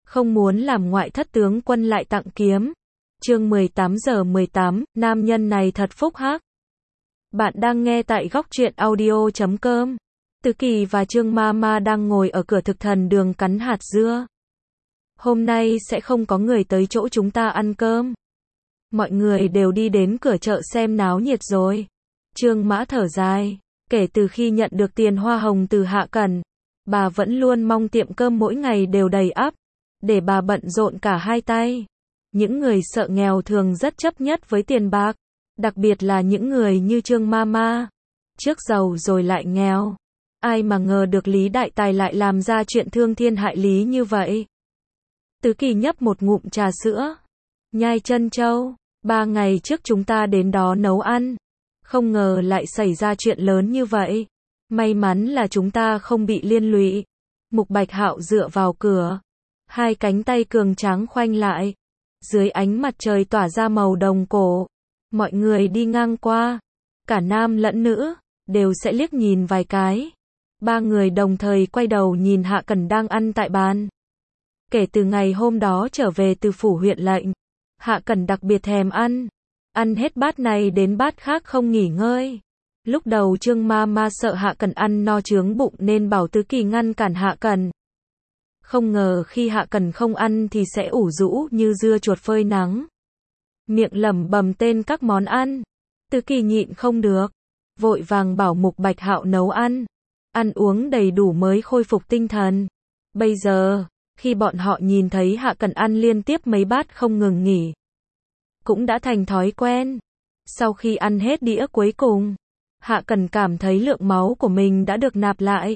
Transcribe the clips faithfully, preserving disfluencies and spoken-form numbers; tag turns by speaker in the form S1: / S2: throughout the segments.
S1: không muốn làm ngoại thất tướng quân lại tặng kiếm. Chương mười tám giờ mười tám, nam nhân này thật phúc hắc. Bạn đang nghe tại góc truyện audio chấm com. Từ Kỳ và Trương Mama đang ngồi ở cửa thực thần đường cắn hạt dưa. Hôm nay sẽ không có người tới chỗ chúng ta ăn cơm. Mọi người đều đi đến cửa chợ xem náo nhiệt rồi. Trương Mã thở dài, kể từ khi nhận được tiền hoa hồng từ Hạ Cẩn, bà vẫn luôn mong tiệm cơm mỗi ngày đều đầy ắp, để bà bận rộn cả hai tay. Những người sợ nghèo thường rất chấp nhất với tiền bạc, đặc biệt là những người như Trương Mama, trước giàu rồi lại nghèo. Ai mà ngờ được Lý Đại Tài lại làm ra chuyện thương thiên hại lý như vậy. Tứ Kỳ nhấp một ngụm trà sữa, nhai chân trâu, ba ngày trước chúng ta đến đó nấu ăn, không ngờ lại xảy ra chuyện lớn như vậy. May mắn là chúng ta không bị liên lụy. Mục Bạch Hạo dựa vào cửa, hai cánh tay cường tráng khoanh lại, dưới ánh mặt trời tỏa ra màu đồng cổ. Mọi người đi ngang qua, cả nam lẫn nữ, đều sẽ liếc nhìn vài cái. Ba người đồng thời quay đầu nhìn Hạ Cẩn đang ăn tại bàn. Kể từ ngày hôm đó trở về từ phủ huyện lệnh, Hạ Cẩn đặc biệt thèm ăn. Ăn hết bát này đến bát khác không nghỉ ngơi. Lúc đầu Trương Mama sợ Hạ Cẩn ăn no chướng bụng nên bảo Tứ Kỳ ngăn cản Hạ Cẩn. Không ngờ khi Hạ Cẩn không ăn thì sẽ ủ rũ như dưa chuột phơi nắng. Miệng lẩm bẩm tên các món ăn. Tứ Kỳ nhịn không được, vội vàng bảo Mục Bạch Hạo nấu ăn. Ăn uống đầy đủ mới khôi phục tinh thần. Bây giờ, khi bọn họ nhìn thấy Hạ Cẩn ăn liên tiếp mấy bát không ngừng nghỉ, cũng đã thành thói quen. Sau khi ăn hết đĩa cuối cùng, Hạ Cẩn cảm thấy lượng máu của mình đã được nạp lại.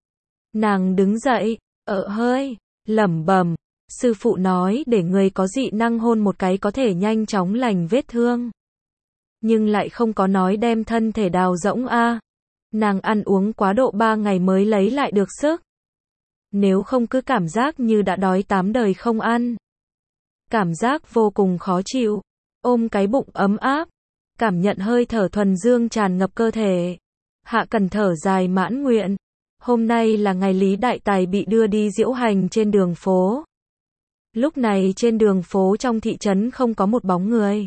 S1: Nàng đứng dậy, ợ hơi, lẩm bẩm, sư phụ nói để người có dị năng hôn một cái có thể nhanh chóng lành vết thương. Nhưng lại không có nói đem thân thể đào rỗng a. Nàng ăn uống quá độ ba ngày mới lấy lại được sức. Nếu không cứ cảm giác như đã đói tám đời không ăn. Cảm giác vô cùng khó chịu, ôm cái bụng ấm áp, cảm nhận hơi thở thuần dương tràn ngập cơ thể. Hạ Cẩn thở dài mãn nguyện. Hôm nay là ngày Lý Đại Tài bị đưa đi diễu hành trên đường phố. Lúc này trên đường phố trong thị trấn không có một bóng người.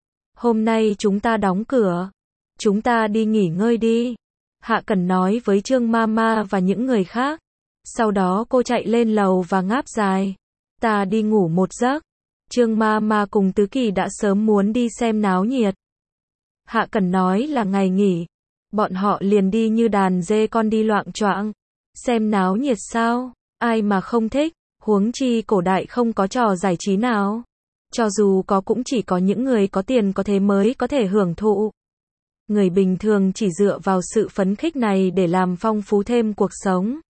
S1: Hôm nay chúng ta đóng cửa. Chúng ta đi nghỉ ngơi đi. Hạ Cẩn nói với Trương Mama và những người khác. Sau đó cô chạy lên lầu và ngáp dài. Ta đi ngủ một giấc. Trương Mama cùng Tứ Kỳ đã sớm muốn đi xem náo nhiệt. Hạ Cẩn nói là ngày nghỉ. Bọn họ liền đi như đàn dê con đi loạng choạng. Xem náo nhiệt sao? Ai mà không thích, huống chi cổ đại không có trò giải trí nào. Cho dù có cũng chỉ có những người có tiền có thế mới có thể hưởng thụ. Người bình thường chỉ dựa vào sự phấn khích này để làm phong phú thêm cuộc sống.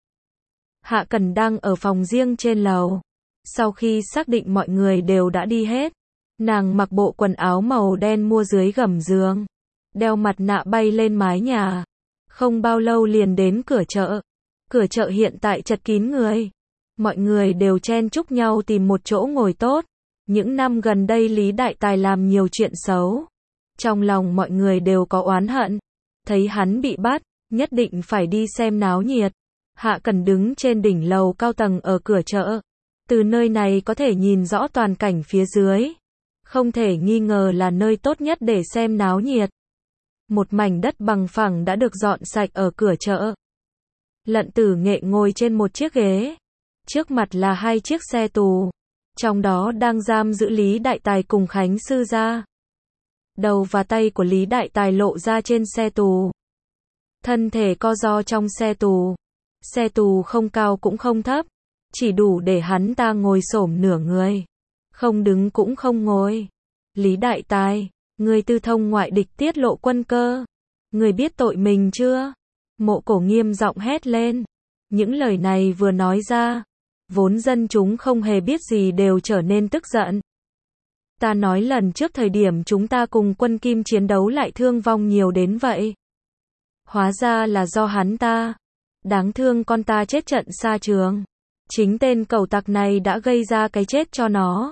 S1: Hạ Cẩn đang ở phòng riêng trên lầu. Sau khi xác định mọi người đều đã đi hết, nàng mặc bộ quần áo màu đen mua dưới gầm giường, đeo mặt nạ bay lên mái nhà. Không bao lâu liền đến cửa chợ. Cửa chợ hiện tại chật kín người. Mọi người đều chen chúc nhau tìm một chỗ ngồi tốt. Những năm gần đây Lý Đại Tài làm nhiều chuyện xấu. Trong lòng mọi người đều có oán hận. Thấy hắn bị bắt, nhất định phải đi xem náo nhiệt. Hạ Cẩn đứng trên đỉnh lầu cao tầng ở cửa chợ. Từ nơi này có thể nhìn rõ toàn cảnh phía dưới. Không thể nghi ngờ là nơi tốt nhất để xem náo nhiệt. Một mảnh đất bằng phẳng đã được dọn sạch ở cửa chợ. Lận Tử Nghệ ngồi trên một chiếc ghế. Trước mặt là hai chiếc xe tù. Trong đó đang giam giữ Lý Đại Tài cùng Khánh Sư gia. Đầu và tay của Lý Đại Tài lộ ra trên xe tù. Thân thể co ro trong xe tù. Xe tù không cao cũng không thấp, chỉ đủ để hắn ta ngồi xổm nửa người. Không đứng cũng không ngồi. Lý Đại Tài, người tư thông ngoại địch tiết lộ quân cơ. Người biết tội mình chưa? Mộ Cổ nghiêm giọng hét lên. Những lời này vừa nói ra, vốn dân chúng không hề biết gì đều trở nên tức giận. Ta nói lần trước thời điểm chúng ta cùng quân Kim chiến đấu lại thương vong nhiều đến vậy. Hóa ra là do hắn ta. Đáng thương con ta chết trận xa trường. Chính tên cẩu tặc này đã gây ra cái chết cho nó.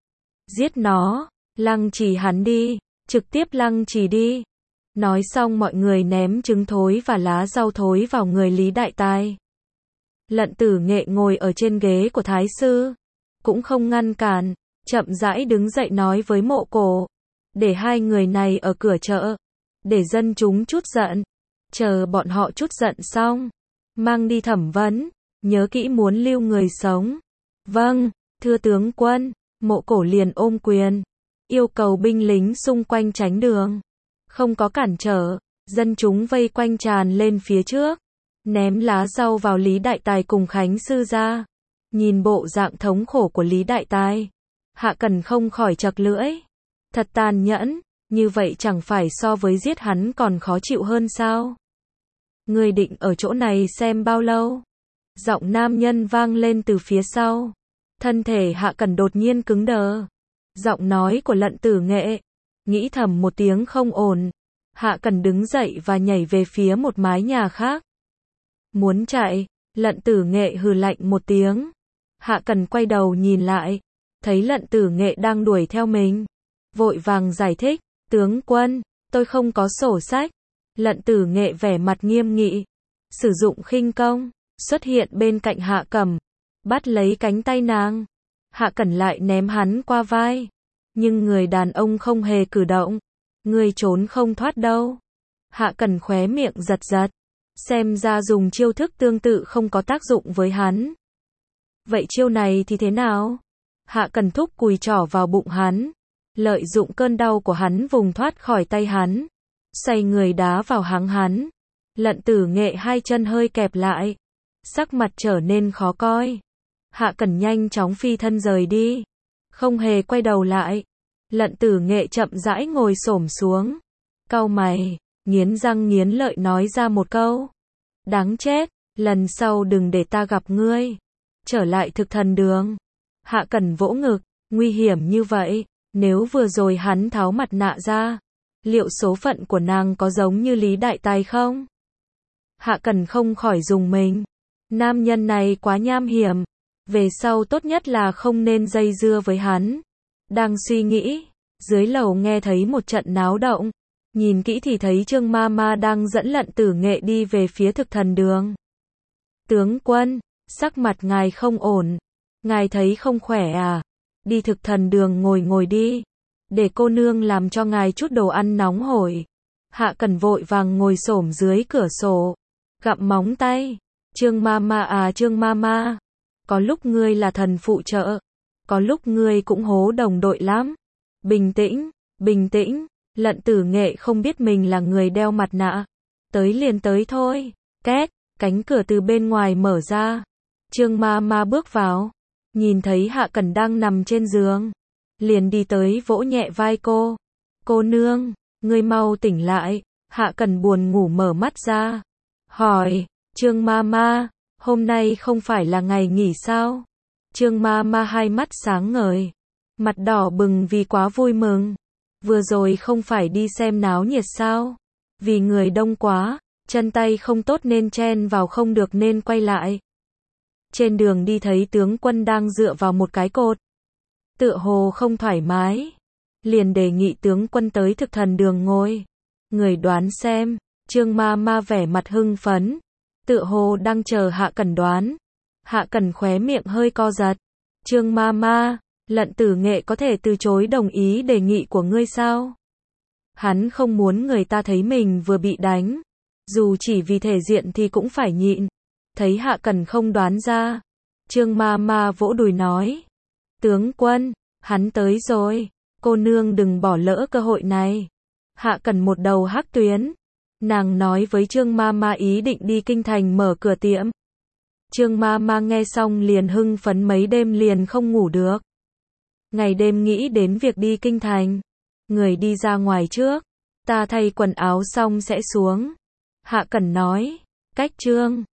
S1: Giết nó, lăng trì hắn đi, trực tiếp lăng trì đi. Nói xong mọi người ném trứng thối và lá rau thối vào người Lý Đại Tài. Lận Tử Nghệ ngồi ở trên ghế của Thái sư. cũng không ngăn cản, chậm rãi đứng dậy nói với Mộ Cổ, để hai người này ở cửa chợ, để dân chúng chút giận, chờ bọn họ chút giận xong, mang đi thẩm vấn, nhớ kỹ muốn lưu người sống. Vâng, thưa tướng quân. Mộ Cổ liền ôm quyền, yêu cầu binh lính xung quanh tránh đường, không có cản trở. Dân chúng vây quanh tràn lên phía trước, ném lá rau vào Lý Đại Tài cùng Khánh Sư gia. Nhìn bộ dạng thống khổ của Lý Đại Tài, Hạ Cẩn không khỏi chật lưỡi. Thật tàn nhẫn, như vậy chẳng phải so với giết hắn còn khó chịu hơn sao? Ngươi định ở chỗ này xem bao lâu? Giọng nam nhân vang lên từ phía sau. Thân thể Hạ Cẩn đột nhiên cứng đờ. Giọng nói của Lận Tử Nghệ, nghĩ thầm một tiếng không ổn. Hạ Cẩn đứng dậy và nhảy về phía một mái nhà khác. Muốn chạy, Lận Tử Nghệ hừ lạnh một tiếng. Hạ Cẩn quay đầu nhìn lại, thấy Lận Tử Nghệ đang đuổi theo mình. Vội vàng giải thích, tướng quân, tôi không có sổ sách. Lận Tử Nghệ vẻ mặt nghiêm nghị, sử dụng khinh công, xuất hiện bên cạnh Hạ Cẩm, bắt lấy cánh tay nàng. Hạ Cẩn lại ném hắn qua vai, nhưng người đàn ông không hề cử động. Ngươi trốn không thoát đâu. Hạ Cẩn khóe miệng giật giật, xem ra dùng chiêu thức tương tự không có tác dụng với hắn. Vậy chiêu này thì thế nào? Hạ Cẩn thúc cùi trỏ vào bụng hắn, lợi dụng cơn đau của hắn vùng thoát khỏi tay hắn, xoay người đá vào háng hắn. Lận Tử Nghệ hai chân hơi kẹp lại, sắc mặt trở nên khó coi. Hạ Cẩn nhanh chóng phi thân rời đi, không hề quay đầu lại. Lận Tử Nghệ chậm rãi ngồi xổm xuống, cau mày, nghiến răng nghiến lợi nói ra một câu. Đáng chết, lần sau đừng để ta gặp ngươi. Trở lại thực thần đường. Hạ Cẩn vỗ ngực, nguy hiểm như vậy, nếu vừa rồi hắn tháo mặt nạ ra, liệu số phận của nàng có giống như Lý Đại Tài không? Hạ Cẩn không khỏi rùng mình. Nam nhân này quá nham hiểm, về sau tốt nhất là không nên dây dưa với hắn. Đang suy nghĩ, dưới lầu nghe thấy một trận náo động, nhìn kỹ thì thấy Trương Ma Ma đang dẫn Lận Tử Nghệ đi về phía thực thần đường. Tướng quân, sắc mặt ngài không ổn, ngài thấy không khỏe à? Đi thực thần đường ngồi ngồi đi, để cô nương làm cho ngài chút đồ ăn nóng hổi. Hạ Cẩn vội vàng ngồi xổm dưới cửa sổ, gặm móng tay. Trương Ma Ma à Trương Ma Ma, có lúc ngươi là thần phụ trợ, có lúc ngươi cũng hố đồng đội lắm. Bình tĩnh, bình tĩnh. Lận Tử Nghệ không biết mình là người đeo mặt nạ. Tới liền tới thôi. Két, cánh cửa từ bên ngoài mở ra. Trương Ma Ma bước vào, nhìn thấy Hạ Cẩn đang nằm trên giường, liền đi tới vỗ nhẹ vai cô. Cô nương, ngươi mau tỉnh lại. Hạ Cẩn buồn ngủ mở mắt ra, hỏi, Trương Ma Ma, hôm nay không phải là ngày nghỉ sao? Trương Ma Ma hai mắt sáng ngời, mặt đỏ bừng vì quá vui mừng. Vừa rồi không phải đi xem náo nhiệt sao? Vì người đông quá, chân tay không tốt nên chen vào không được nên quay lại. Trên đường đi thấy tướng quân đang dựa vào một cái cột, tựa hồ không thoải mái, liền đề nghị tướng quân tới thực thần đường ngồi. Người đoán xem. Trương Ma Ma vẻ mặt hưng phấn, tựa hồ đang chờ Hạ Cẩn đoán. Hạ Cẩn khóe miệng hơi co giật. Trương Ma Ma, Lận Tử Nghệ có thể từ chối đồng ý đề nghị của ngươi sao? Hắn không muốn người ta thấy mình vừa bị đánh, dù chỉ vì thể diện thì cũng phải nhịn. Thấy Hạ Cẩn không đoán ra, Trương Ma Ma vỗ đùi nói, tướng quân, hắn tới rồi, cô nương đừng bỏ lỡ cơ hội này. Hạ Cẩn một đầu hắc tuyến, nàng nói với Trương Ma Ma ý định đi kinh thành mở cửa tiệm. Trương Ma Ma nghe xong liền hưng phấn, mấy đêm liền không ngủ được. Ngày đêm nghĩ đến việc đi kinh thành. Người đi ra ngoài trước, ta thay quần áo xong sẽ xuống. Hạ Cẩn nói, cách Trương